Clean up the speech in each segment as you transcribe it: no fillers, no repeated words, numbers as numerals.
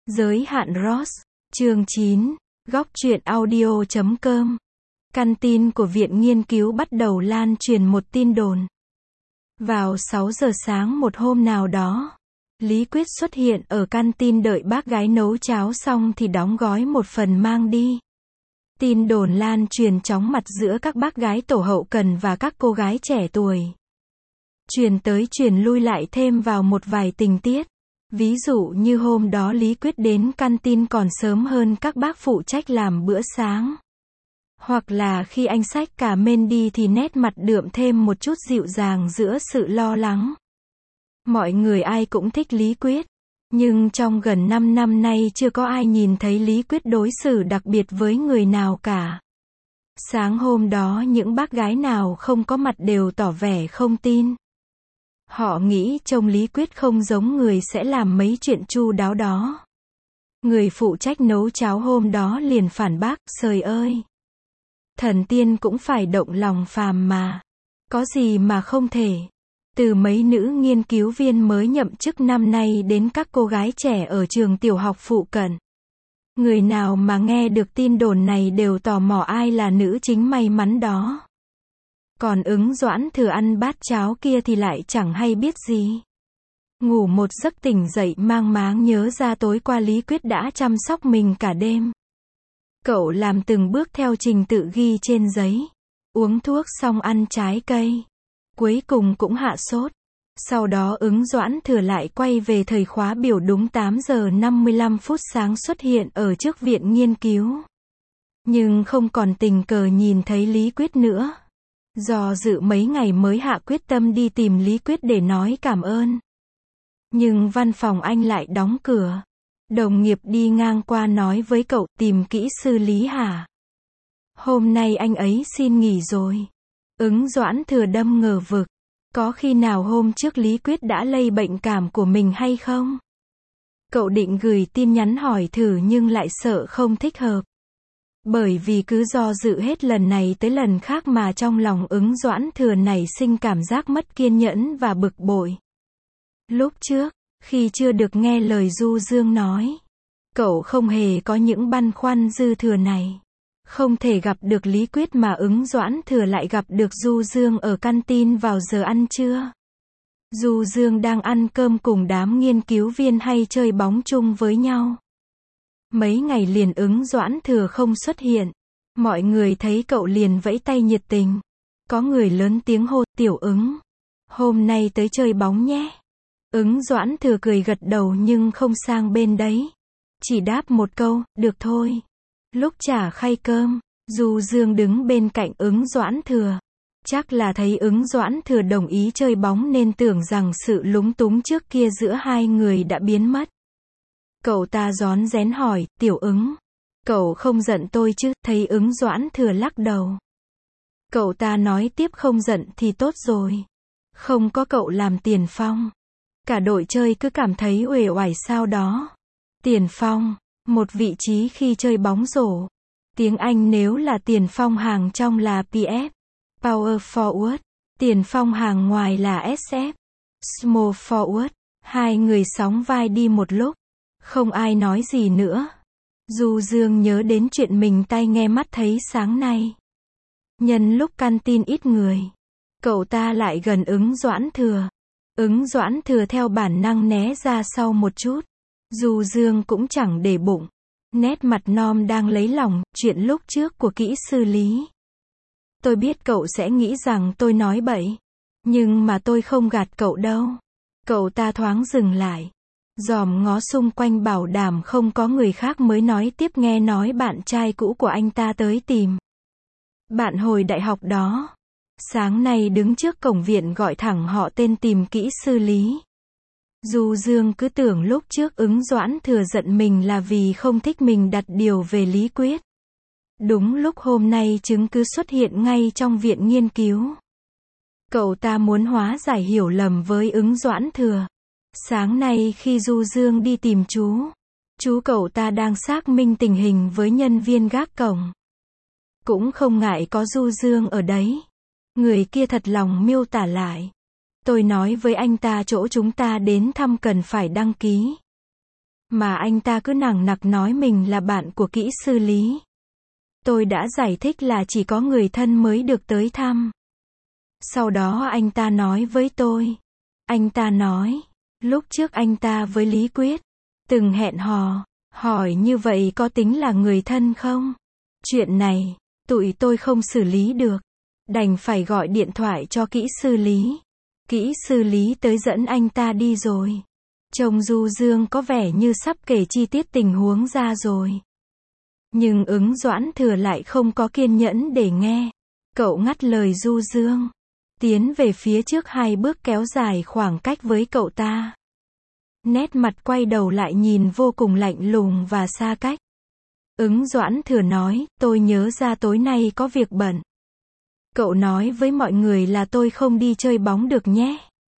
Giới hạn Ross, chương 9, góc truyện audio.com. Căn tin của Viện Nghiên cứu bắt đầu lan truyền một tin đồn. Vào 6 giờ sáng một hôm nào đó, Lý Quyết xuất hiện ở căn tin đợi bác gái nấu cháo xong thì đóng gói một phần mang đi. Tin đồn lan truyền chóng mặt giữa các bác gái tổ hậu cần và các cô gái trẻ tuổi. Truyền tới truyền lui lại thêm vào một vài tình tiết. Ví dụ như hôm đó Lý Quyết đến căn tin còn sớm hơn các bác phụ trách làm bữa sáng. Hoặc là khi anh xách cả men đi thì nét mặt đượm thêm một chút dịu dàng giữa sự lo lắng. Mọi người ai cũng thích Lý Quyết. Nhưng trong gần 5 năm nay chưa có ai nhìn thấy Lý Quyết đối xử đặc biệt với người nào cả. Sáng hôm đó những bác gái nào không có mặt đều tỏ vẻ không tin. Họ nghĩ trông Lý Quyết không giống người sẽ làm mấy chuyện chu đáo đó. Người phụ trách nấu cháo hôm đó liền phản bác, trời ơi! Thần tiên cũng phải động lòng phàm mà. Có gì mà không thể. Từ mấy nữ nghiên cứu viên mới nhậm chức năm nay đến các cô gái trẻ ở trường tiểu học phụ cận. Người nào mà nghe được tin đồn này đều tò mò ai là nữ chính may mắn đó. Còn Ứng Doãn Thừa ăn bát cháo kia thì lại chẳng hay biết gì. Ngủ một giấc tỉnh dậy mang máng nhớ ra tối qua Lý Quyết đã chăm sóc mình cả đêm. Cậu làm từng bước theo trình tự ghi trên giấy. Uống thuốc xong ăn trái cây. Cuối cùng cũng hạ sốt. Sau đó Ứng Doãn Thừa lại quay về thời khóa biểu đúng 8 giờ 55 phút sáng xuất hiện ở trước viện nghiên cứu. Nhưng không còn tình cờ nhìn thấy Lý Quyết nữa. Do dự mấy ngày mới hạ quyết tâm đi tìm Lý Quyết để nói cảm ơn. Nhưng văn phòng anh lại đóng cửa. Đồng nghiệp đi ngang qua nói với cậu tìm kỹ sư Lý hả? Hôm nay anh ấy xin nghỉ rồi. Ứng Doãn Thừa đâm ngờ vực. Có khi nào hôm trước Lý Quyết đã lây bệnh cảm của mình hay không? Cậu định gửi tin nhắn hỏi thử nhưng lại sợ không thích hợp. Bởi vì cứ do dự hết lần này tới lần khác mà trong lòng Ứng Doãn Thừa nảy sinh cảm giác mất kiên nhẫn và bực bội. Lúc trước, khi chưa được nghe lời Du Dương nói, cậu không hề có những băn khoăn dư thừa này. Không thể gặp được Lý Quyết mà Ứng Doãn Thừa lại gặp được Du Dương ở căn tin vào giờ ăn trưa. Du Dương đang ăn cơm cùng đám nghiên cứu viên hay chơi bóng chung với nhau. Mấy ngày liền Ứng Doãn Thừa không xuất hiện. Mọi người thấy cậu liền vẫy tay nhiệt tình. Có người lớn tiếng hô, Tiểu Ứng. Hôm nay tới chơi bóng nhé. Ứng Doãn Thừa cười gật đầu nhưng không sang bên đấy. Chỉ đáp một câu, được thôi. Lúc trả khay cơm, Du Dương đứng bên cạnh Ứng Doãn Thừa. Chắc là thấy Ứng Doãn Thừa đồng ý chơi bóng nên tưởng rằng sự lúng túng trước kia giữa hai người đã biến mất. Cậu ta rón rén hỏi, Tiểu Ứng. Cậu không giận tôi chứ, thấy Ứng Doãn Thừa lắc đầu. Cậu ta nói tiếp không giận thì tốt rồi. Không có cậu làm tiền phong. Cả đội chơi cứ cảm thấy uể oải sao đó. Tiền phong, một vị trí khi chơi bóng rổ. Tiếng Anh nếu là tiền phong hàng trong là PF, Power Forward. Tiền phong hàng ngoài là SF, Small Forward. Hai người sóng vai đi một lúc. Không ai nói gì nữa. Du Dương nhớ đến chuyện mình tai nghe mắt thấy sáng nay. Nhân lúc căn tin ít người, cậu ta lại gần Ứng Doãn Thừa. Ứng Doãn Thừa theo bản năng né ra sau một chút. Du Dương cũng chẳng để bụng. Nét mặt non đang lấy lòng, chuyện lúc trước của kỹ sư Lý. Tôi biết cậu sẽ nghĩ rằng tôi nói bậy. Nhưng mà tôi không gạt cậu đâu. Cậu ta thoáng dừng lại. Dòm ngó xung quanh bảo đảm không có người khác mới nói tiếp nghe nói bạn trai cũ của anh ta tới tìm. Bạn hồi đại học đó. Sáng nay đứng trước cổng viện gọi thẳng họ tên tìm kỹ sư Lý. Du Dương cứ tưởng lúc trước Ứng Doãn Thừa giận mình là vì không thích mình đặt điều về Lý Quyết. Đúng lúc hôm nay chứng cứ xuất hiện ngay trong viện nghiên cứu. Cậu ta muốn hóa giải hiểu lầm với Ứng Doãn Thừa. Sáng nay khi Du Dương đi tìm chú cậu ta đang xác minh tình hình với nhân viên gác cổng. Cũng không ngại có Du Dương ở đấy. Người kia thật lòng miêu tả lại. Tôi nói với anh ta chỗ chúng ta đến thăm cần phải đăng ký. Mà anh ta cứ nằng nặc nói mình là bạn của kỹ sư Lý. Tôi đã giải thích là chỉ có người thân mới được tới thăm. Sau đó anh ta nói với tôi. Anh ta nói, lúc trước anh ta với Lý Quyết từng hẹn hò, hỏi như vậy có tính là người thân không? Chuyện này, tụi tôi không xử lý được. Đành phải gọi điện thoại cho kỹ sư Lý. Kỹ sư Lý tới dẫn anh ta đi rồi. Trông Du Dương có vẻ như sắp kể chi tiết tình huống ra rồi. Nhưng Ứng Doãn Thừa lại không có kiên nhẫn để nghe. Cậu ngắt lời Du Dương. Tiến về phía trước 2 bước kéo dài khoảng cách với cậu ta. Nét mặt quay đầu lại nhìn vô cùng lạnh lùng và xa cách. Ứng Doãn Thừa nói, tôi nhớ ra tối nay có việc bận. Cậu nói với mọi người là tôi không đi chơi bóng được nhé.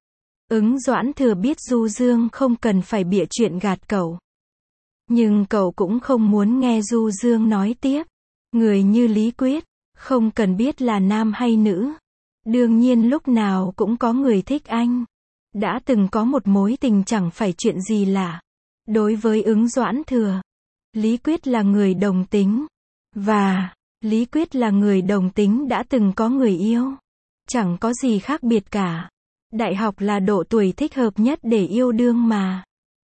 Ứng Doãn Thừa biết Du Dương không cần phải bịa chuyện gạt cậu. Nhưng cậu cũng không muốn nghe Du Dương nói tiếp. Người như Lý Quyết, không cần biết là nam hay nữ. Đương nhiên lúc nào cũng có người thích anh. Đã từng có một mối tình chẳng phải chuyện gì lạ. Đối với Ứng Doãn Thừa, Lý Quyết là người đồng tính. Và Lý Quyết là người đồng tính đã từng có người yêu. Chẳng có gì khác biệt cả. Đại học là độ tuổi thích hợp nhất để yêu đương mà.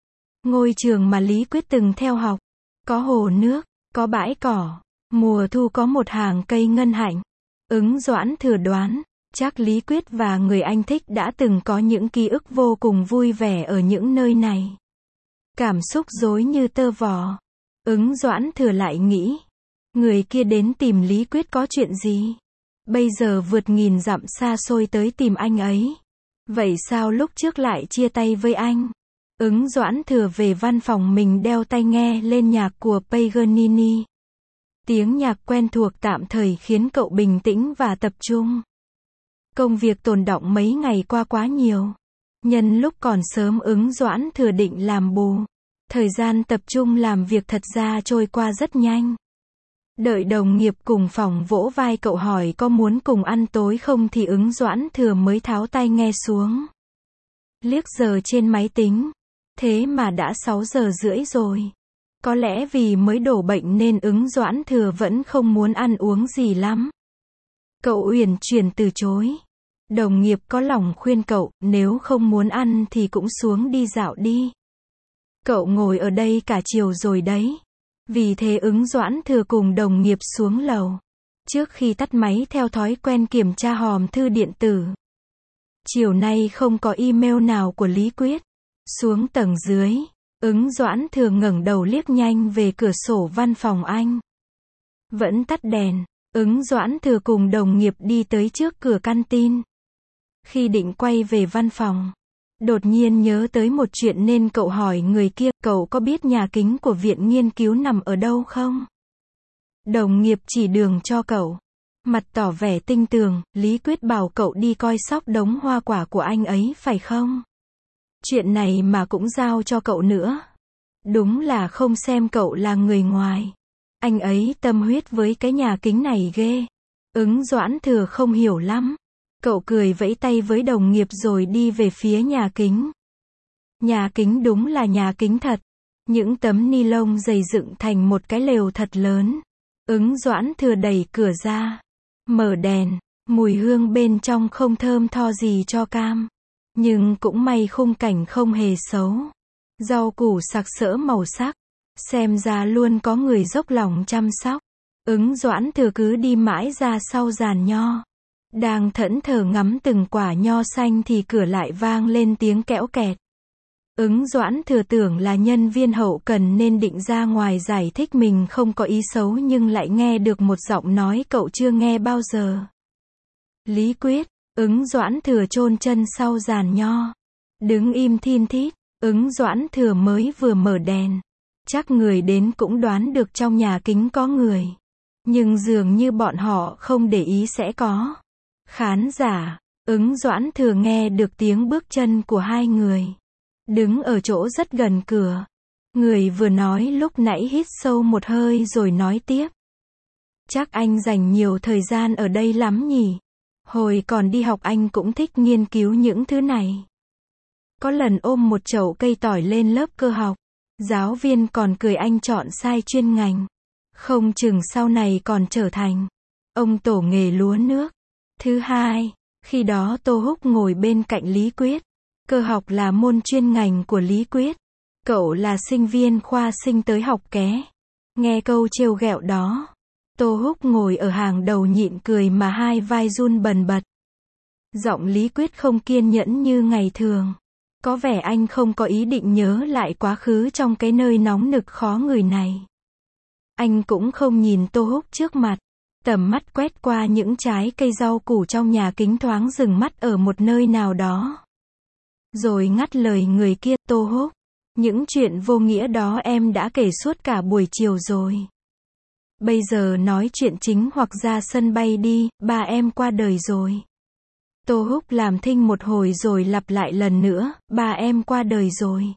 Ngôi trường mà Lý Quyết từng theo học, có hồ nước, có bãi cỏ, mùa thu có một hàng cây ngân hạnh. Ứng Doãn Thừa đoán, chắc Lý Quyết và người anh thích đã từng có những ký ức vô cùng vui vẻ ở những nơi này. Cảm xúc rối như tơ vò. Ứng Doãn Thừa lại nghĩ, người kia đến tìm Lý Quyết có chuyện gì? Bây giờ vượt nghìn dặm xa xôi tới tìm anh ấy. Vậy sao lúc trước lại chia tay với anh? Ứng Doãn Thừa về văn phòng mình đeo tai nghe lên nhạc của Paganini. Tiếng nhạc quen thuộc tạm thời khiến cậu bình tĩnh và tập trung. Công việc tồn đọng mấy ngày qua quá nhiều. Nhân lúc còn sớm Ứng Doãn Thừa định làm bù. Thời gian tập trung làm việc thật ra trôi qua rất nhanh. Đợi đồng nghiệp cùng phòng vỗ vai cậu hỏi có muốn cùng ăn tối không thì Ứng Doãn Thừa mới tháo tai nghe xuống. Liếc giờ trên máy tính. Thế mà đã 6:30 rồi. Có lẽ vì mới đổ bệnh nên Ứng Doãn Thừa vẫn không muốn ăn uống gì lắm. Cậu uyển chuyển từ chối. Đồng nghiệp có lòng khuyên cậu, nếu không muốn ăn thì cũng xuống đi dạo đi. Cậu ngồi ở đây cả chiều rồi đấy. Vì thế Ứng Doãn Thừa cùng đồng nghiệp xuống lầu. Trước khi tắt máy theo thói quen kiểm tra hòm thư điện tử. Chiều nay không có email nào của Lý Quyết. Xuống tầng dưới, Ứng Doãn Thừa ngẩng đầu liếc nhanh về cửa sổ văn phòng anh. Vẫn tắt đèn, Ứng Doãn Thừa cùng đồng nghiệp đi tới trước cửa căn tin. Khi định quay về văn phòng, đột nhiên nhớ tới một chuyện nên cậu hỏi người kia, cậu có biết nhà kính của viện nghiên cứu nằm ở đâu không? Đồng nghiệp chỉ đường cho cậu. Mặt tỏ vẻ tinh tường, Lý Quyết bảo cậu đi coi xóc đống hoa quả của anh ấy phải không? Chuyện này mà cũng giao cho cậu nữa. Đúng là không xem cậu là người ngoài. Anh ấy tâm huyết với cái nhà kính này ghê. Ứng Doãn Thừa không hiểu lắm. Cậu cười vẫy tay với đồng nghiệp rồi đi về phía nhà kính. Nhà kính đúng là nhà kính thật. Những tấm ni lông dày dựng thành một cái lều thật lớn. Ứng Doãn Thừa đẩy cửa ra. Mở đèn. Mùi hương bên trong không thơm tho gì cho cam. Nhưng cũng may khung cảnh không hề xấu. Rau củ sặc sỡ màu sắc. Xem ra luôn có người dốc lòng chăm sóc. Ứng Doãn Thừa cứ đi mãi ra sau giàn nho. Đang thẫn thờ ngắm từng quả nho xanh thì cửa lại vang lên tiếng kẽo kẹt. Ứng Doãn Thừa tưởng là nhân viên hậu cần nên định ra ngoài giải thích mình không có ý xấu nhưng lại nghe được một giọng nói cậu chưa nghe bao giờ. Lý Quyết. Ứng Doãn Thừa chôn chân sau giàn nho. Đứng im thin thít. Ứng Doãn Thừa mới vừa mở đèn. Chắc người đến cũng đoán được trong nhà kính có người. Nhưng dường như bọn họ không để ý sẽ có khán giả. Ứng Doãn Thừa nghe được tiếng bước chân của hai người. Đứng ở chỗ rất gần cửa. Người vừa nói lúc nãy hít sâu một hơi rồi nói tiếp. Chắc anh dành nhiều thời gian ở đây lắm nhỉ? Hồi còn đi học anh cũng thích nghiên cứu những thứ này. Có lần ôm một chậu cây tỏi lên lớp cơ học. Giáo viên còn cười anh chọn sai chuyên ngành. Không chừng sau này còn trở thành ông tổ nghề lúa nước. Thứ hai, khi đó Tô Húc ngồi bên cạnh Lý Quyết. Cơ học là môn chuyên ngành của Lý Quyết. Cậu là sinh viên khoa sinh tới học ké. Nghe câu trêu ghẹo đó, Tô Húc ngồi ở hàng đầu nhịn cười mà hai vai run bần bật. Giọng Lý Quyết không kiên nhẫn như ngày thường. Có vẻ anh không có ý định nhớ lại quá khứ trong cái nơi nóng nực khó ngửi này. Anh cũng không nhìn Tô Húc trước mặt. Tầm mắt quét qua những trái cây rau củ trong nhà kính thoáng dừng mắt ở một nơi nào đó. Rồi ngắt lời người kia, Tô Húc. Những chuyện vô nghĩa đó em đã kể suốt cả buổi chiều rồi. Bây giờ nói chuyện chính hoặc ra sân bay đi, ba em qua đời rồi. Tô Húc làm thinh một hồi rồi lặp lại lần nữa, ba em qua đời rồi.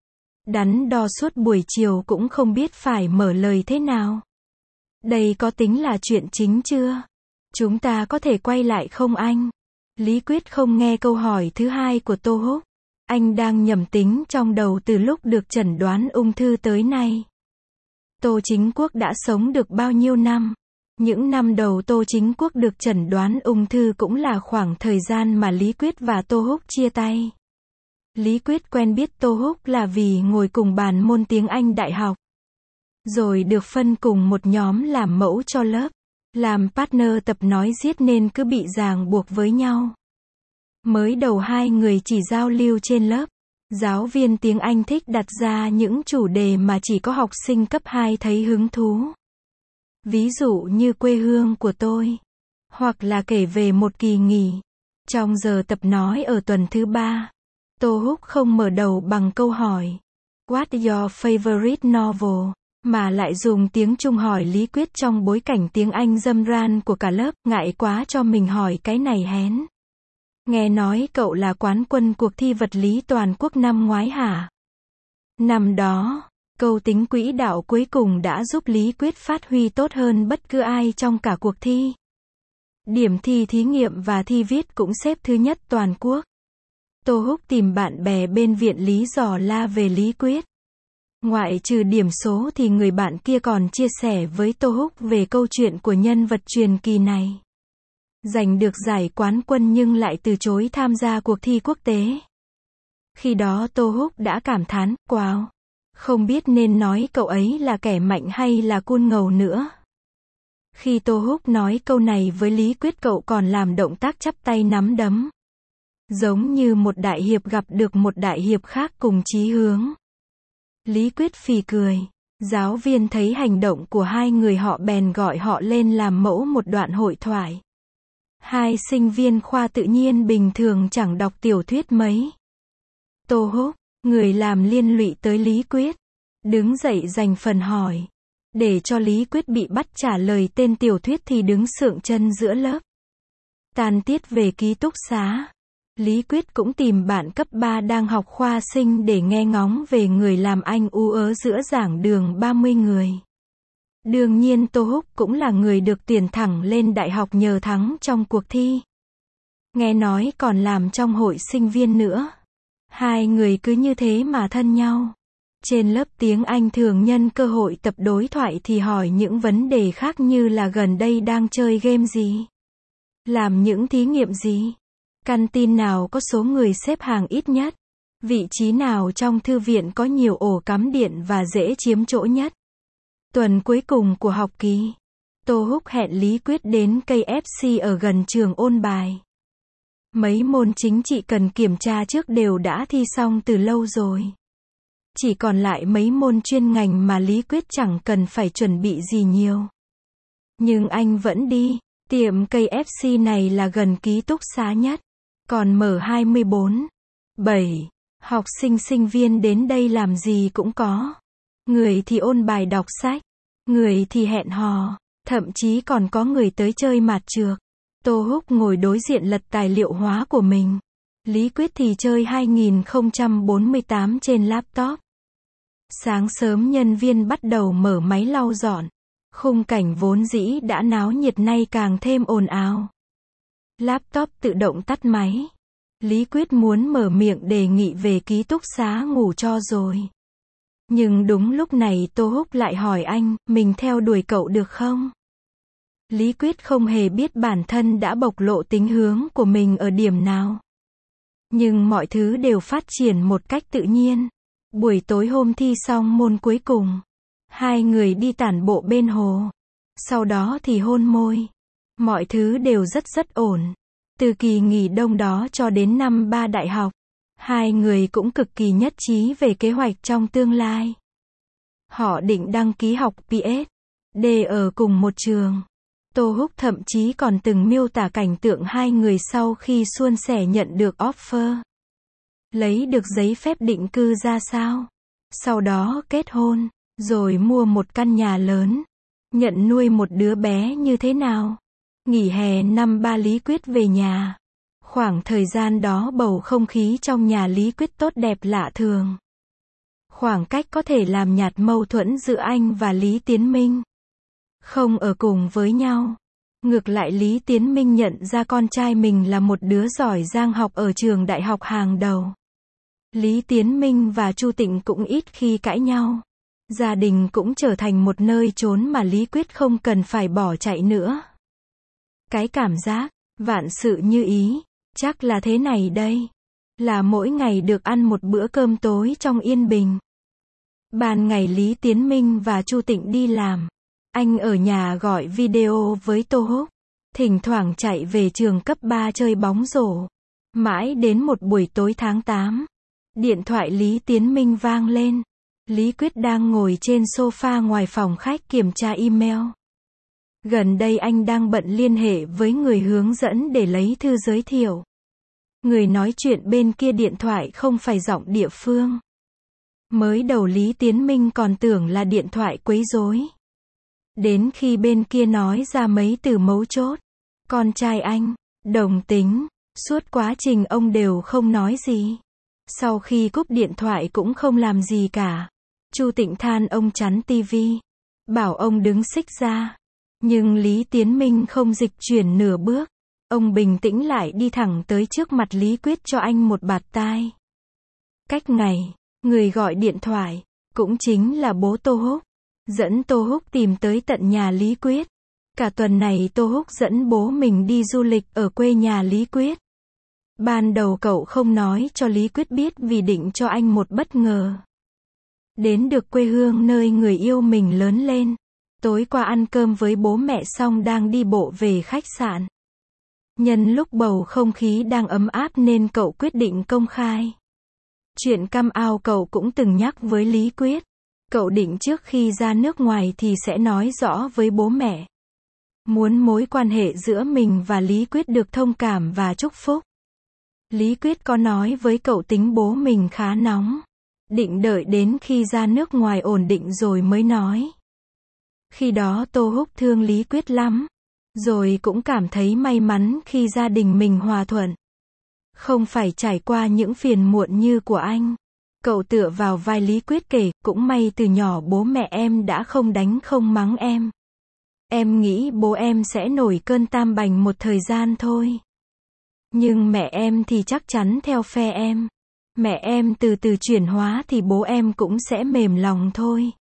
Đắn đo suốt buổi chiều cũng không biết phải mở lời thế nào. Đây có tính là chuyện chính chưa? Chúng ta có thể quay lại không anh? Lý Quyết không nghe câu hỏi thứ hai của Tô Húc. Anh đang nhẩm tính trong đầu từ lúc được chẩn đoán ung thư tới nay. Tô Chính Quốc đã sống được bao nhiêu năm? Những năm đầu Tô Chính Quốc được chẩn đoán ung thư cũng là khoảng thời gian mà Lý Quyết và Tô Húc chia tay. Lý Quyết quen biết Tô Húc là vì ngồi cùng bàn môn tiếng Anh đại học. Rồi được phân cùng một nhóm làm mẫu cho lớp. Làm partner tập nói giết nên cứ bị ràng buộc với nhau. Mới đầu hai người chỉ giao lưu trên lớp. Giáo viên tiếng Anh thích đặt ra những chủ đề mà chỉ có học sinh cấp 2 thấy hứng thú. Ví dụ như quê hương của tôi. Hoặc là kể về một kỳ nghỉ. Trong giờ tập nói ở tuần thứ 3, Tô Húc không mở đầu bằng câu hỏi What's your favorite novel? Mà lại dùng tiếng Trung hỏi Lý Quyết trong bối cảnh tiếng Anh râm ran của cả lớp, ngại quá cho mình hỏi cái này hén. Nghe nói cậu là quán quân cuộc thi vật lý toàn quốc năm ngoái hả? Năm đó, câu tính quỹ đạo cuối cùng đã giúp Lý Quyết phát huy tốt hơn bất cứ ai trong cả cuộc thi. Điểm thi thí nghiệm và thi viết cũng xếp thứ nhất toàn quốc. Tô Húc tìm bạn bè bên viện lý dò la về Lý Quyết. Ngoại trừ điểm số thì người bạn kia còn chia sẻ với Tô Húc về câu chuyện của nhân vật truyền kỳ này. Giành được giải quán quân nhưng lại từ chối tham gia cuộc thi quốc tế. Khi đó Tô Húc đã cảm thán, wow, không biết nên nói cậu ấy là kẻ mạnh hay là cun ngầu nữa. Khi Tô Húc nói câu này với Lý Quyết cậu còn làm động tác chắp tay nắm đấm. Giống như một đại hiệp gặp được một đại hiệp khác cùng chí hướng. Lý Quyết phì cười. Giáo viên thấy hành động của hai người họ bèn gọi họ lên làm mẫu một đoạn hội thoại. Hai sinh viên khoa tự nhiên bình thường chẳng đọc tiểu thuyết mấy. Tô Húc, người làm liên lụy tới Lý Quyết, đứng dậy giành phần hỏi. Để cho Lý Quyết bị bắt trả lời tên tiểu thuyết thì đứng sượng chân giữa lớp. Tan tiết về ký túc xá. Lý Quyết cũng tìm bạn cấp 3 đang học khoa sinh để nghe ngóng về người làm anh ú ớ giữa giảng đường 30 người. Đương nhiên Tô Húc cũng là người được tuyển thẳng lên đại học nhờ thắng trong cuộc thi. Nghe nói còn làm trong hội sinh viên nữa. Hai người cứ như thế mà thân nhau. Trên lớp tiếng Anh thường nhân cơ hội tập đối thoại thì hỏi những vấn đề khác như là gần đây đang chơi game gì, làm những thí nghiệm gì, căn tin nào có số người xếp hàng ít nhất, vị trí nào trong thư viện có nhiều ổ cắm điện và dễ chiếm chỗ nhất. Tuần cuối cùng của học kỳ, Tô Húc hẹn Lý Quyết đến KFC ở gần trường ôn bài. Mấy môn chính trị cần kiểm tra trước đều đã thi xong từ lâu rồi. Chỉ còn lại mấy môn chuyên ngành mà Lý Quyết chẳng cần phải chuẩn bị gì nhiều. Nhưng anh vẫn đi. Tiệm KFC này là gần ký túc xá nhất. Còn mở 24/7. Học sinh sinh viên đến đây làm gì cũng có. Người thì ôn bài đọc sách. Người thì hẹn hò. Thậm chí còn có người tới chơi mạt trược. Tô Húc ngồi đối diện lật tài liệu hóa của mình. Lý Quyết thì chơi 2048 trên laptop. Sáng sớm nhân viên bắt đầu mở máy lau dọn. Khung cảnh vốn dĩ đã náo nhiệt nay càng thêm ồn ào. Laptop tự động tắt máy. Lý Quyết muốn mở miệng đề nghị về ký túc xá ngủ cho rồi. Nhưng đúng lúc này Tô Húc lại hỏi anh, mình theo đuổi cậu được không? Lý Quyết không hề biết bản thân đã bộc lộ tính hướng của mình ở điểm nào. Nhưng mọi thứ đều phát triển một cách tự nhiên. Buổi tối hôm thi xong môn cuối cùng, hai người đi tản bộ bên hồ. Sau đó thì hôn môi. Mọi thứ đều rất ổn. Từ kỳ nghỉ đông đó cho đến năm 3 đại học, hai người cũng cực kỳ nhất trí về kế hoạch trong tương lai. Họ định đăng ký học PhD ở cùng một trường. Tô Húc thậm chí còn từng miêu tả cảnh tượng hai người sau khi suôn sẻ nhận được offer, lấy được giấy phép định cư ra sao, sau đó kết hôn, rồi mua một căn nhà lớn, nhận nuôi một đứa bé như thế nào. Nghỉ hè năm 3 Lý Quyết về nhà. Khoảng thời gian đó bầu không khí trong nhà Lý Quyết tốt đẹp lạ thường. Khoảng cách có thể làm nhạt mâu thuẫn giữa anh và Lý Tiến Minh. Không ở cùng với nhau. Ngược lại Lý Tiến Minh nhận ra con trai mình là một đứa giỏi giang học ở trường đại học hàng đầu. Lý Tiến Minh và Chu Tịnh cũng ít khi cãi nhau. Gia đình cũng trở thành một nơi trốn mà Lý Quyết không cần phải bỏ chạy nữa. Cái cảm giác, vạn sự như ý, chắc là thế này đây. Là mỗi ngày được ăn một bữa cơm tối trong yên bình. Ban ngày Lý Tiến Minh và Chu Tịnh đi làm. Anh ở nhà gọi video với Tô Húc. Thỉnh thoảng chạy về trường cấp 3 chơi bóng rổ. Mãi đến một buổi tối tháng 8. Điện thoại Lý Tiến Minh vang lên. Lý Quyết đang ngồi trên sofa ngoài phòng khách kiểm tra email. Gần đây anh đang bận liên hệ với người hướng dẫn để lấy thư giới thiệu. Người nói chuyện bên kia điện thoại không phải giọng địa phương. Mới đầu Lý Tiến Minh còn tưởng là điện thoại quấy rối. Đến khi bên kia nói ra mấy từ mấu chốt. Con trai anh, đồng tính, suốt quá trình ông đều không nói gì. Sau khi cúp điện thoại cũng không làm gì cả. Chu Tịnh than ông chắn tivi. Bảo ông đứng xích ra. Nhưng Lý Tiến Minh không dịch chuyển nửa bước. Ông bình tĩnh lại đi thẳng tới trước mặt Lý Quyết cho anh một bạt tai. Cách ngày, người gọi điện thoại, cũng chính là bố Tô Húc. Dẫn Tô Húc tìm tới tận nhà Lý Quyết. Cả tuần này Tô Húc dẫn bố mình đi du lịch ở quê nhà Lý Quyết. Ban đầu cậu không nói cho Lý Quyết biết vì định cho anh một bất ngờ. Đến được quê hương nơi người yêu mình lớn lên. Tối qua ăn cơm với bố mẹ xong đang đi bộ về khách sạn. Nhân lúc bầu không khí đang ấm áp nên cậu quyết định công khai. Chuyện come out cậu cũng từng nhắc với Lý Quyết. Cậu định trước khi ra nước ngoài thì sẽ nói rõ với bố mẹ. Muốn mối quan hệ giữa mình và Lý Quyết được thông cảm và chúc phúc. Lý Quyết có nói với cậu tính bố mình khá nóng. Định đợi đến khi ra nước ngoài ổn định rồi mới nói. Khi đó Tô Húc thương Lý Quyết lắm. Rồi cũng cảm thấy may mắn khi gia đình mình hòa thuận. Không phải trải qua những phiền muộn như của anh. Cậu tựa vào vai Lý Quyết kể, cũng may từ nhỏ bố mẹ em đã không đánh không mắng em. Em nghĩ bố em sẽ nổi cơn tam bành một thời gian thôi. Nhưng mẹ em thì chắc chắn theo phe em. Mẹ em từ từ chuyển hóa thì bố em cũng sẽ mềm lòng thôi.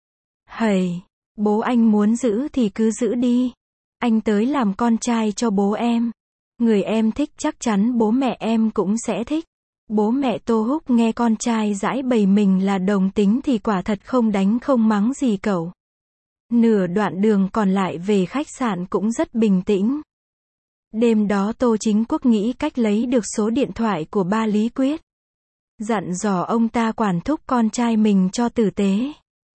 Hầy, bố anh muốn giữ thì cứ giữ đi. Anh tới làm con trai cho bố em. Người em thích chắc chắn bố mẹ em cũng sẽ thích. Bố mẹ Tô Húc nghe con trai giãi bày mình là đồng tính thì quả thật không đánh không mắng gì cậu. Nửa đoạn đường còn lại về khách sạn cũng rất bình tĩnh. Đêm đó Tô Chính Quốc nghĩ cách lấy được số điện thoại của ba Lý Quyết. Dặn dò ông ta quản thúc con trai mình cho tử tế.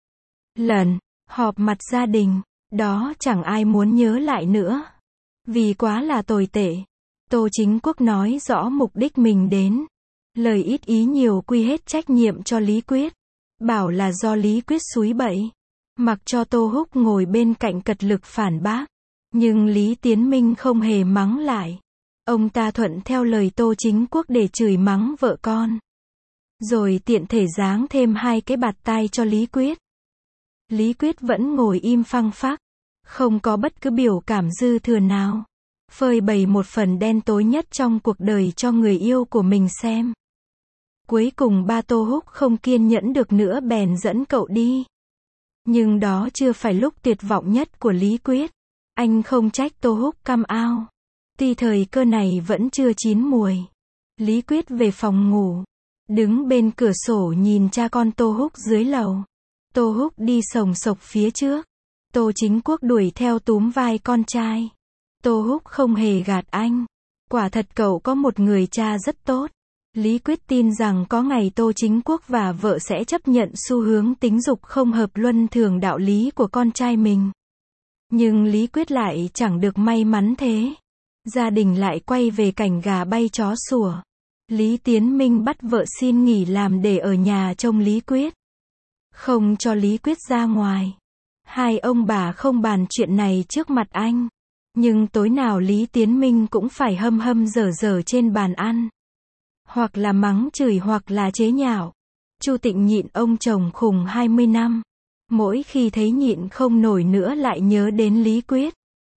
Lần họp mặt gia đình, đó chẳng ai muốn nhớ lại nữa. Vì quá là tồi tệ. Tô Chính Quốc nói rõ mục đích mình đến. Lời ít ý nhiều quy hết trách nhiệm cho Lý Quyết. Bảo là do Lý Quyết xúi bậy. Mặc cho Tô Húc ngồi bên cạnh cật lực phản bác. Nhưng Lý Tiến Minh không hề mắng lại. Ông ta thuận theo lời Tô Chính Quốc để chửi mắng vợ con. Rồi tiện thể giáng thêm 2 cái bạt tai cho Lý Quyết. Lý Quyết vẫn ngồi im phăng phắc. Không có bất cứ biểu cảm dư thừa nào. Phơi bày một phần đen tối nhất trong cuộc đời cho người yêu của mình xem. Cuối cùng ba Tô Húc không kiên nhẫn được nữa bèn dẫn cậu đi. Nhưng đó chưa phải lúc tuyệt vọng nhất của Lý Quyết. Anh không trách Tô Húc cam ao. Tuy thời cơ này vẫn chưa chín muồi. Lý Quyết về phòng ngủ. Đứng bên cửa sổ nhìn cha con Tô Húc dưới lầu. Tô Húc đi sồng sộc phía trước. Tô Chính Quốc đuổi theo túm vai con trai. Tô Húc không hề gạt anh. Quả thật cậu có một người cha rất tốt. Lý Quyết tin rằng có ngày Tô Chính Quốc và vợ sẽ chấp nhận xu hướng tính dục không hợp luân thường đạo lý của con trai mình. Nhưng Lý Quyết lại chẳng được may mắn thế. Gia đình lại quay về cảnh gà bay chó sủa. Lý Tiến Minh bắt vợ xin nghỉ làm để ở nhà trông Lý Quyết. Không cho Lý Quyết ra ngoài. Hai ông bà không bàn chuyện này trước mặt anh. Nhưng tối nào Lý Tiến Minh cũng phải hâm hâm dở dở trên bàn ăn. Hoặc là mắng chửi hoặc là chế nhạo. Chu Tịnh nhịn ông chồng khùng 20 năm. Mỗi khi thấy nhịn không nổi nữa lại nhớ đến Lý Quyết.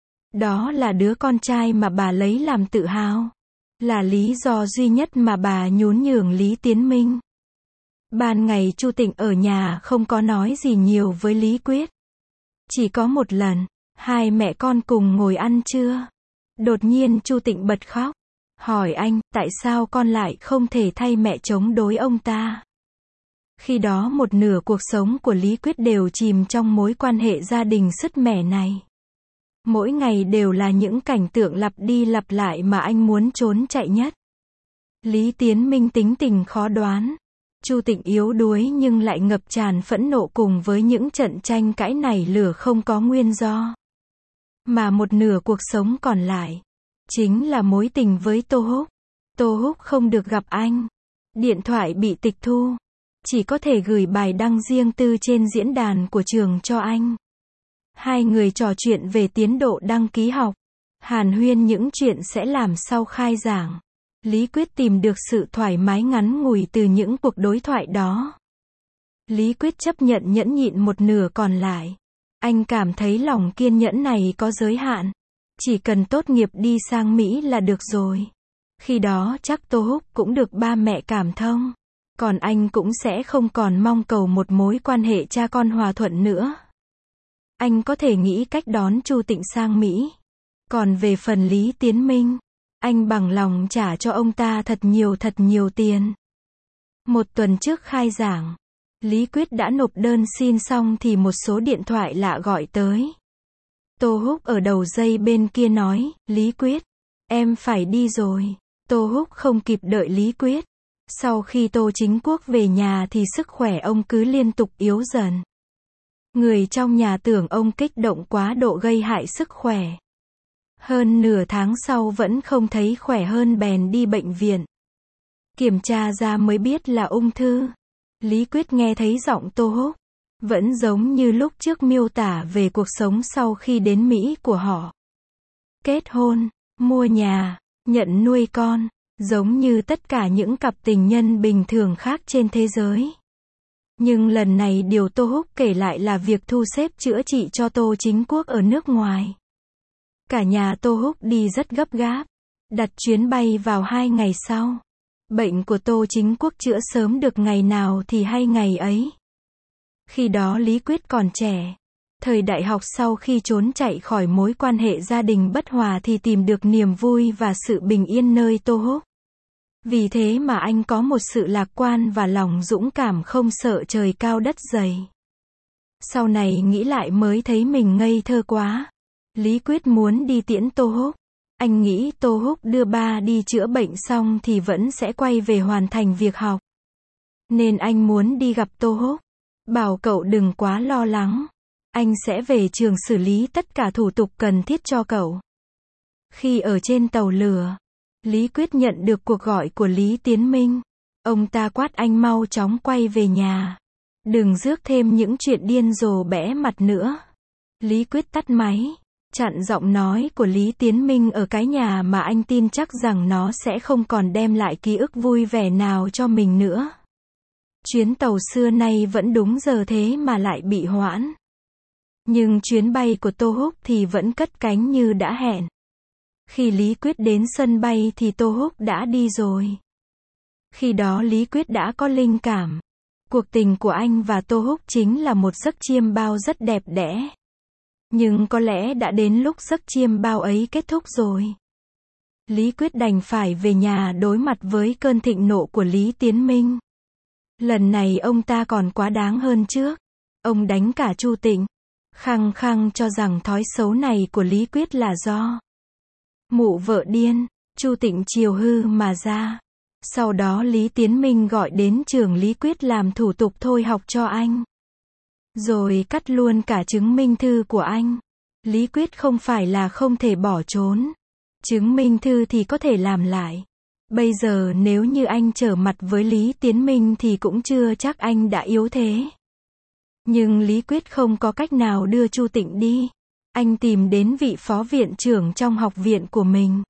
Đó là đứa con trai mà bà lấy làm tự hào. Là lý do duy nhất mà bà nhún nhường Lý Tiến Minh. Ban ngày Chu Tịnh ở nhà không có nói gì nhiều với Lý Quyết. Chỉ có một lần, hai mẹ con cùng ngồi ăn trưa. Đột nhiên Chu Tịnh bật khóc. Hỏi anh, tại sao con lại không thể thay mẹ chống đối ông ta? Khi đó một nửa cuộc sống của Lý Quyết đều chìm trong mối quan hệ gia đình sứt mẻ này. Mỗi ngày đều là những cảnh tượng lặp đi lặp lại mà anh muốn trốn chạy nhất. Lý Tiến Minh tính tình khó đoán. Chu Tịnh yếu đuối nhưng lại ngập tràn phẫn nộ cùng với những trận tranh cãi nảy lửa không có nguyên do. Mà một nửa cuộc sống còn lại chính là mối tình với Tô Húc. Tô Húc không được gặp anh. Điện thoại bị tịch thu. Chỉ có thể gửi bài đăng riêng tư trên diễn đàn của trường cho anh. Hai người trò chuyện về tiến độ đăng ký học. Hàn huyên những chuyện sẽ làm sau khai giảng. Lý Quyết tìm được sự thoải mái ngắn ngủi từ những cuộc đối thoại đó. Lý Quyết chấp nhận nhẫn nhịn một nửa còn lại. Anh cảm thấy lòng kiên nhẫn này có giới hạn. Chỉ cần tốt nghiệp đi sang Mỹ là được rồi. Khi đó chắc Tô Húc cũng được ba mẹ cảm thông. Còn anh cũng sẽ không còn mong cầu một mối quan hệ cha con hòa thuận nữa. Anh có thể nghĩ cách đón Chu Tịnh sang Mỹ. Còn về phần Lý Tiến Minh, anh bằng lòng trả cho ông ta thật nhiều tiền. Một tuần trước khai giảng, Lý Quyết đã nộp đơn xin xong thì một số điện thoại lạ gọi tới. Tô Húc ở đầu dây bên kia nói, Lý Quyết, em phải đi rồi. Tô Húc không kịp đợi Lý Quyết. Sau khi Tô Chính Quốc về nhà thì sức khỏe ông cứ liên tục yếu dần. Người trong nhà tưởng ông kích động quá độ gây hại sức khỏe. Hơn nửa tháng sau vẫn không thấy khỏe hơn bèn đi bệnh viện. Kiểm tra ra mới biết là ung thư. Lý Quyết nghe thấy giọng Tô Húc. Vẫn giống như lúc trước miêu tả về cuộc sống sau khi đến Mỹ của họ. Kết hôn, mua nhà, nhận nuôi con, giống như tất cả những cặp tình nhân bình thường khác trên thế giới. Nhưng lần này điều Tô Húc kể lại là việc thu xếp chữa trị cho Tô Chính Quốc ở nước ngoài. Cả nhà Tô Húc đi rất gấp gáp, đặt chuyến bay vào 2 ngày sau. Bệnh của Tô Chính Quốc chữa sớm được ngày nào thì hay ngày ấy. Khi đó Lý Quyết còn trẻ. Thời đại học sau khi trốn chạy khỏi mối quan hệ gia đình bất hòa thì tìm được niềm vui và sự bình yên nơi Tô Húc. Vì thế mà anh có một sự lạc quan và lòng dũng cảm không sợ trời cao đất dày. Sau này nghĩ lại mới thấy mình ngây thơ quá. Lý Quyết muốn đi tiễn Tô Húc. Anh nghĩ Tô Húc đưa ba đi chữa bệnh xong thì vẫn sẽ quay về hoàn thành việc học. Nên anh muốn đi gặp Tô Húc. Bảo cậu đừng quá lo lắng. Anh sẽ về trường xử lý tất cả thủ tục cần thiết cho cậu. Khi ở trên tàu lửa, Lý Quyết nhận được cuộc gọi của Lý Tiến Minh. Ông ta quát anh mau chóng quay về nhà. Đừng rước thêm những chuyện điên rồ bẽ mặt nữa. Lý Quyết tắt máy, chặn giọng nói của Lý Tiến Minh ở cái nhà mà anh tin chắc rằng nó sẽ không còn đem lại ký ức vui vẻ nào cho mình nữa. Chuyến tàu xưa nay vẫn đúng giờ thế mà lại bị hoãn. Nhưng chuyến bay của Tô Húc thì vẫn cất cánh như đã hẹn. Khi Lý Quyết đến sân bay thì Tô Húc đã đi rồi. Khi đó Lý Quyết đã có linh cảm. Cuộc tình của anh và Tô Húc chính là một giấc chiêm bao rất đẹp đẽ. Nhưng có lẽ đã đến lúc giấc chiêm bao ấy kết thúc rồi. Lý Quyết đành phải về nhà đối mặt với cơn thịnh nộ của Lý Tiến Minh. Lần này ông ta còn quá đáng hơn trước. Ông đánh cả Chu Tịnh. Khăng khăng cho rằng thói xấu này của Lý Quyết là do mụ vợ điên. Chu Tịnh chiều hư mà ra. Sau đó Lý Tiến Minh gọi đến trường Lý Quyết làm thủ tục thôi học cho anh. Rồi cắt luôn cả chứng minh thư của anh. Lý Quyết không phải là không thể bỏ trốn. Chứng minh thư thì có thể làm lại. Bây giờ nếu như anh trở mặt với Lý Tiến Minh thì cũng chưa chắc anh đã yếu thế. Nhưng Lý Quyết không có cách nào đưa Chu Tịnh đi. Anh tìm đến vị phó viện trưởng trong học viện của mình.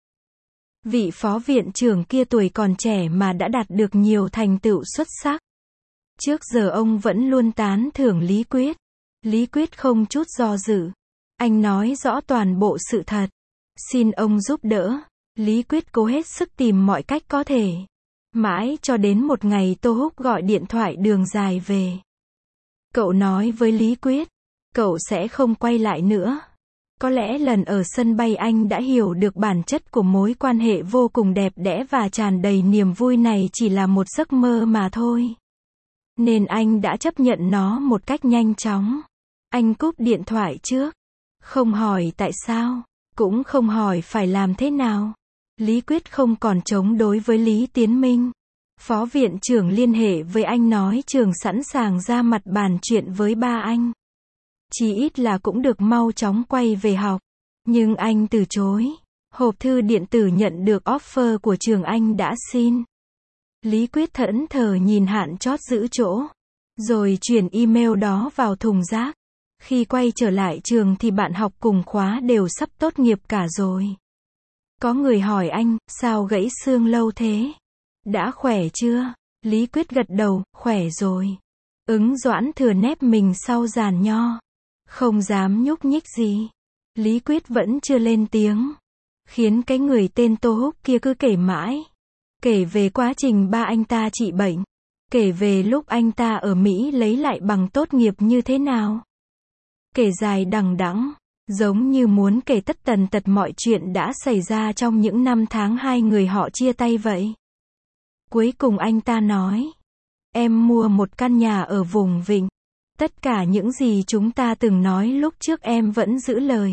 Vị phó viện trưởng kia tuổi còn trẻ mà đã đạt được nhiều thành tựu xuất sắc. Trước giờ ông vẫn luôn tán thưởng Lý Quyết. Lý Quyết không chút do dự. Anh nói rõ toàn bộ sự thật. Xin ông giúp đỡ. Lý Quyết cố hết sức tìm mọi cách có thể. Mãi cho đến một ngày Tô Húc gọi điện thoại đường dài về. Cậu nói với Lý Quyết, cậu sẽ không quay lại nữa. Có lẽ lần ở sân bay anh đã hiểu được bản chất của mối quan hệ vô cùng đẹp đẽ và tràn đầy niềm vui này chỉ là một giấc mơ mà thôi. Nên anh đã chấp nhận nó một cách nhanh chóng. Anh cúp điện thoại trước. Không hỏi tại sao, cũng không hỏi phải làm thế nào. Lý Quyết không còn chống đối với Lý Tiến Minh. Phó viện trưởng liên hệ với anh nói trường sẵn sàng ra mặt bàn chuyện với ba anh. Chỉ ít là cũng được mau chóng quay về học. Nhưng anh từ chối. Hộp thư điện tử nhận được offer của trường anh đã xin. Lý Quyết thẫn thờ nhìn hạn chót giữ chỗ. Rồi chuyển email đó vào thùng rác. Khi quay trở lại trường thì bạn học cùng khóa đều sắp tốt nghiệp cả rồi. Có người hỏi anh, sao gãy xương lâu thế? Đã khỏe chưa? Lý Quyết gật đầu, khỏe rồi. Doãn thừa nép mình sau giàn nho. Không dám nhúc nhích gì. Lý Quyết vẫn chưa lên tiếng. Khiến cái người tên Tô Húc kia cứ kể mãi. Kể về quá trình ba anh ta trị bệnh. Kể về lúc anh ta ở Mỹ lấy lại bằng tốt nghiệp như thế nào. Kể dài đằng đẵng. Giống như muốn kể tất tần tật mọi chuyện đã xảy ra trong những năm tháng hai người họ chia tay vậy. Cuối cùng anh ta nói. Em mua một căn nhà ở vùng Vịnh. Tất cả những gì chúng ta từng nói lúc trước em vẫn giữ lời.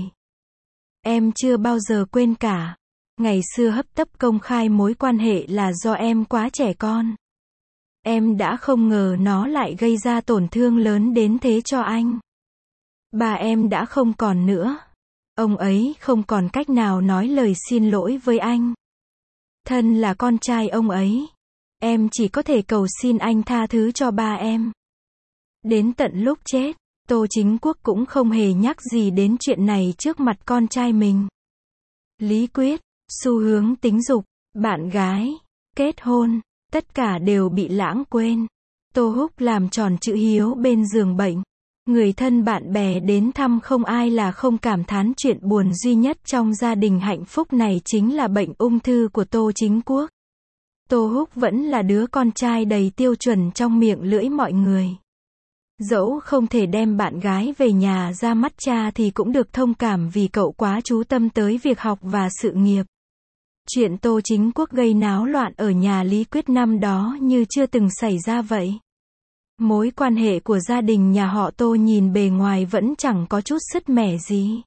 Em chưa bao giờ quên cả. Ngày xưa hấp tấp công khai mối quan hệ là do em quá trẻ con. Em đã không ngờ nó lại gây ra tổn thương lớn đến thế cho anh. Ba em đã không còn nữa. Ông ấy không còn cách nào nói lời xin lỗi với anh. Thân là con trai ông ấy. Em chỉ có thể cầu xin anh tha thứ cho ba em. Đến tận lúc chết, Tô Chính Quốc cũng không hề nhắc gì đến chuyện này trước mặt con trai mình. Lý Quyết, xu hướng tính dục, bạn gái, kết hôn, tất cả đều bị lãng quên. Tô Húc làm tròn chữ hiếu bên giường bệnh. Người thân bạn bè đến thăm không ai là không cảm thán chuyện buồn duy nhất trong gia đình hạnh phúc này chính là bệnh ung thư của Tô Chính Quốc. Tô Húc vẫn là đứa con trai đầy tiêu chuẩn trong miệng lưỡi mọi người. Dẫu không thể đem bạn gái về nhà ra mắt cha thì cũng được thông cảm vì cậu quá chú tâm tới việc học và sự nghiệp. Chuyện Tô Chính Quốc gây náo loạn ở nhà Lý Quyết năm đó như chưa từng xảy ra vậy. Mối quan hệ của gia đình nhà họ Tô nhìn bề ngoài vẫn chẳng có chút sứt mẻ gì.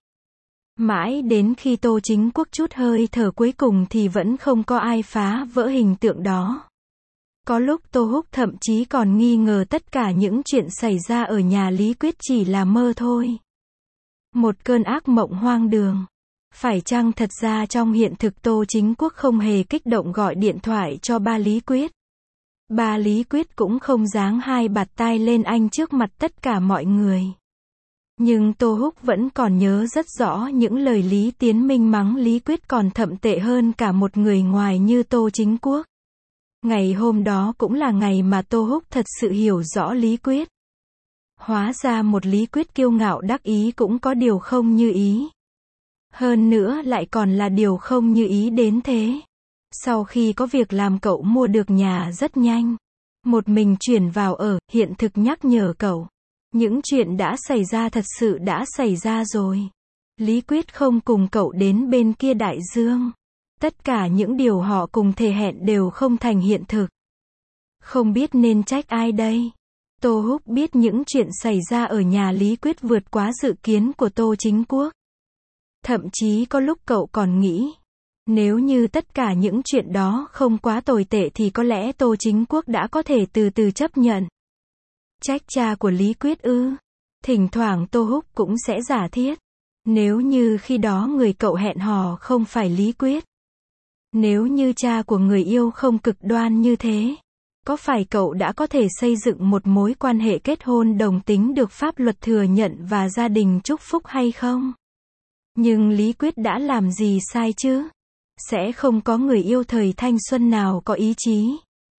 Mãi đến khi Tô Chính Quốc chút hơi thở cuối cùng thì vẫn không có ai phá vỡ hình tượng đó. Có lúc Tô Húc thậm chí còn nghi ngờ tất cả những chuyện xảy ra ở nhà Lý Quyết chỉ là mơ thôi. Một cơn ác mộng hoang đường. Phải chăng thật ra trong hiện thực Tô Chính Quốc không hề kích động gọi điện thoại cho ba Lý Quyết. Ba Lý Quyết cũng không giáng hai bạt tai lên anh trước mặt tất cả mọi người. Nhưng Tô Húc vẫn còn nhớ rất rõ những lời Lý Tiến Minh mắng Lý Quyết còn thậm tệ hơn cả một người ngoài như Tô Chính Quốc. Ngày hôm đó cũng là ngày mà Tô Húc thật sự hiểu rõ Lý Quyết. Hóa ra một Lý Quyết kiêu ngạo đắc ý cũng có điều không như ý. Hơn nữa lại còn là điều không như ý đến thế. Sau khi có việc làm cậu mua được nhà rất nhanh. Một mình chuyển vào ở, hiện thực nhắc nhở cậu. Những chuyện đã xảy ra thật sự đã xảy ra rồi. Lý Quyết không cùng cậu đến bên kia đại dương. Tất cả những điều họ cùng thề hẹn đều không thành hiện thực. Không biết nên trách ai đây? Tô Húc biết những chuyện xảy ra ở nhà Lý Quyết vượt quá dự kiến của Tô Chính Quốc. Thậm chí có lúc cậu còn nghĩ, nếu như tất cả những chuyện đó không quá tồi tệ thì có lẽ Tô Chính Quốc đã có thể từ từ chấp nhận. Trách cha của Lý Quyết ư? Thỉnh thoảng Tô Húc cũng sẽ giả thiết. Nếu như khi đó người cậu hẹn hò không phải Lý Quyết. Nếu như cha của người yêu không cực đoan như thế. Có phải cậu đã có thể xây dựng một mối quan hệ kết hôn đồng tính được pháp luật thừa nhận và gia đình chúc phúc hay không? Nhưng Lý Quyết đã làm gì sai chứ? Sẽ không có người yêu thời thanh xuân nào có ý chí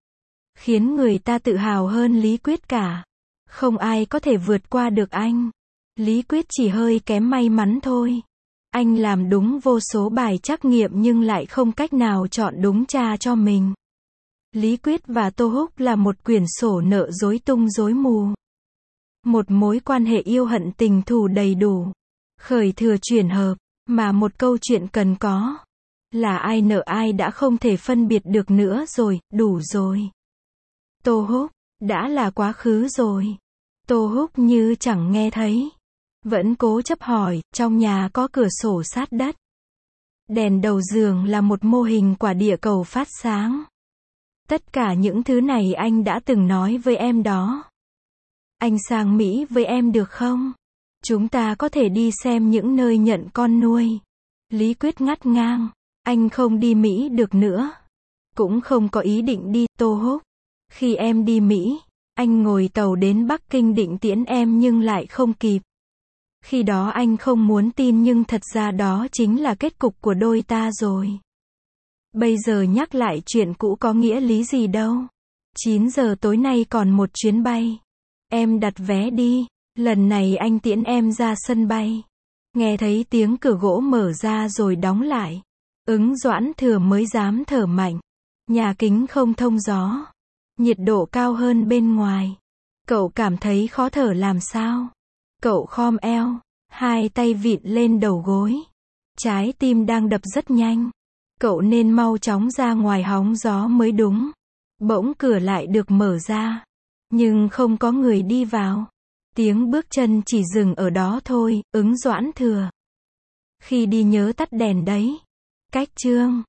khiến người ta tự hào hơn Lý Quyết cả. Không ai có thể vượt qua được anh. Lý Quyết chỉ hơi kém may mắn thôi. Anh làm đúng vô số bài trắc nghiệm nhưng lại không cách nào chọn đúng cha cho mình. Lý Quyết và Tô Húc là một quyển sổ nợ rối tung rối mù. Một mối quan hệ yêu hận tình thù đầy đủ. Khởi thừa chuyển hợp, mà một câu chuyện cần có. Là ai nợ ai đã không thể phân biệt được nữa rồi, đủ rồi. Tô Húc, đã là quá khứ rồi. Tô Húc như chẳng nghe thấy. Vẫn cố chấp hỏi, trong nhà có cửa sổ sát đất. Đèn đầu giường là một mô hình quả địa cầu phát sáng. Tất cả những thứ này anh đã từng nói với em đó. Anh sang Mỹ với em được không? Chúng ta có thể đi xem những nơi nhận con nuôi. Lý Quyết ngắt ngang. Anh không đi Mỹ được nữa. Cũng không có ý định đi, Tô Húc. Khi em đi Mỹ, anh ngồi tàu đến Bắc Kinh định tiễn em nhưng lại không kịp. Khi đó anh không muốn tin nhưng thật ra đó chính là kết cục của đôi ta rồi. Bây giờ nhắc lại chuyện cũ có nghĩa lý gì đâu. 9 giờ tối nay còn một chuyến bay. Em đặt vé đi. Lần này anh tiễn em ra sân bay. Nghe thấy tiếng cửa gỗ mở ra rồi đóng lại. Doãn Thừa mới dám thở mạnh. Nhà kính không thông gió. Nhiệt độ cao hơn bên ngoài. Cậu cảm thấy khó thở làm sao? Cậu khom eo. Hai tay vịn lên đầu gối. Trái tim đang đập rất nhanh. Cậu nên mau chóng ra ngoài hóng gió mới đúng. Bỗng cửa lại được mở ra. Nhưng không có người đi vào. Tiếng bước chân chỉ dừng ở đó thôi, Doãn Thừa. Khi đi nhớ tắt đèn đấy. Cách chương.